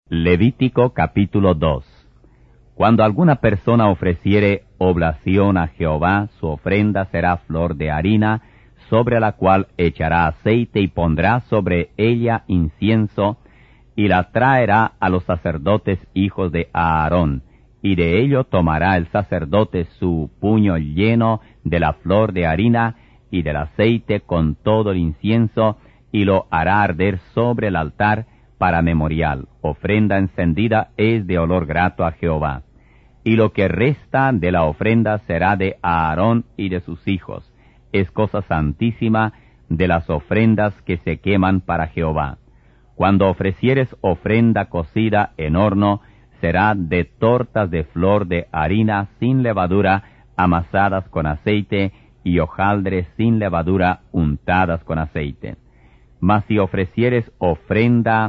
Levítico capítulo 2. Cuando alguna persona ofreciere oblación a Jehová, su ofrenda será flor de harina, sobre la cual echará aceite y pondrá sobre ella incienso, y la traerá a los sacerdotes hijos de Aarón, y de ello tomará el sacerdote su puño lleno de la flor de harina y del aceite con todo el incienso, y lo hará arder sobre el altar para memorial. Ofrenda encendida es de olor grato a Jehová. Y lo que resta de la ofrenda será de Aarón y de sus hijos. Es cosa santísima de las ofrendas que se queman para Jehová. Cuando ofrecieres ofrenda cocida en horno, será de tortas de flor de harina sin levadura, amasadas con aceite, y hojaldres sin levadura, untadas con aceite. Mas si ofrecieres ofrenda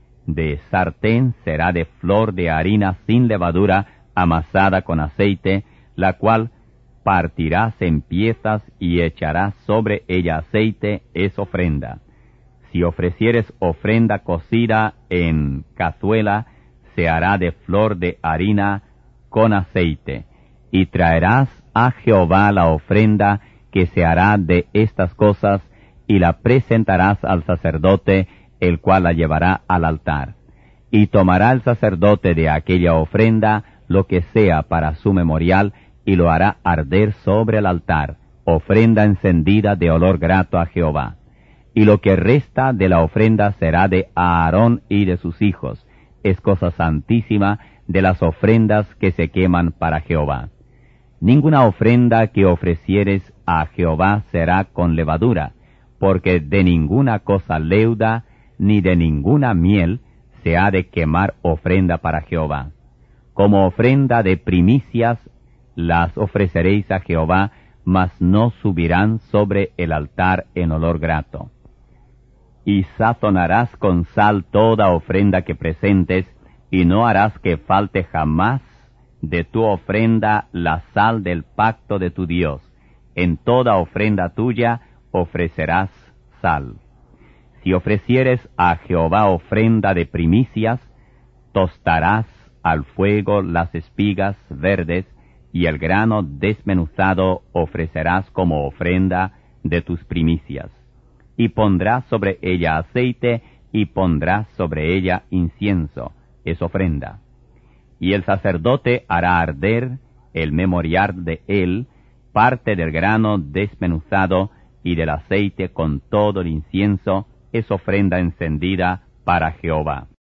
de sartén, será de flor de harina sin levadura, amasada con aceite, la cual partirás en piezas y echarás sobre ella aceite, es ofrenda. Si ofrecieres ofrenda cocida en cazuela, se hará de flor de harina con aceite. Y traerás a Jehová la ofrenda que se hará de estas cosas, y la presentarás al sacerdote, el cual la llevará al altar. Y tomará el sacerdote de aquella ofrenda lo que sea para su memorial, y lo hará arder sobre el altar, ofrenda encendida de olor grato a Jehová. Y lo que resta de la ofrenda será de Aarón y de sus hijos. Es cosa santísima de las ofrendas que se queman para Jehová. Ninguna ofrenda que ofrecieres a Jehová será con levadura, porque de ninguna cosa leuda, ni de ninguna miel, se ha de quemar ofrenda para Jehová. Como ofrenda de primicias las ofreceréis a Jehová, mas no subirán sobre el altar en olor grato. Y sazonarás con sal toda ofrenda que presentes, y no harás que falte jamás de tu ofrenda la sal del pacto de tu Dios. En toda ofrenda tuya ofrecerás sal. Si ofrecieres a Jehová ofrenda de primicias, tostarás al fuego las espigas verdes, y el grano desmenuzado ofrecerás como ofrenda de tus primicias. Y pondrás sobre ella aceite, y pondrás sobre ella incienso, es ofrenda. Y el sacerdote hará arder el memorial de él, parte del grano desmenuzado y del aceite con todo el incienso, es ofrenda encendida para Jehová.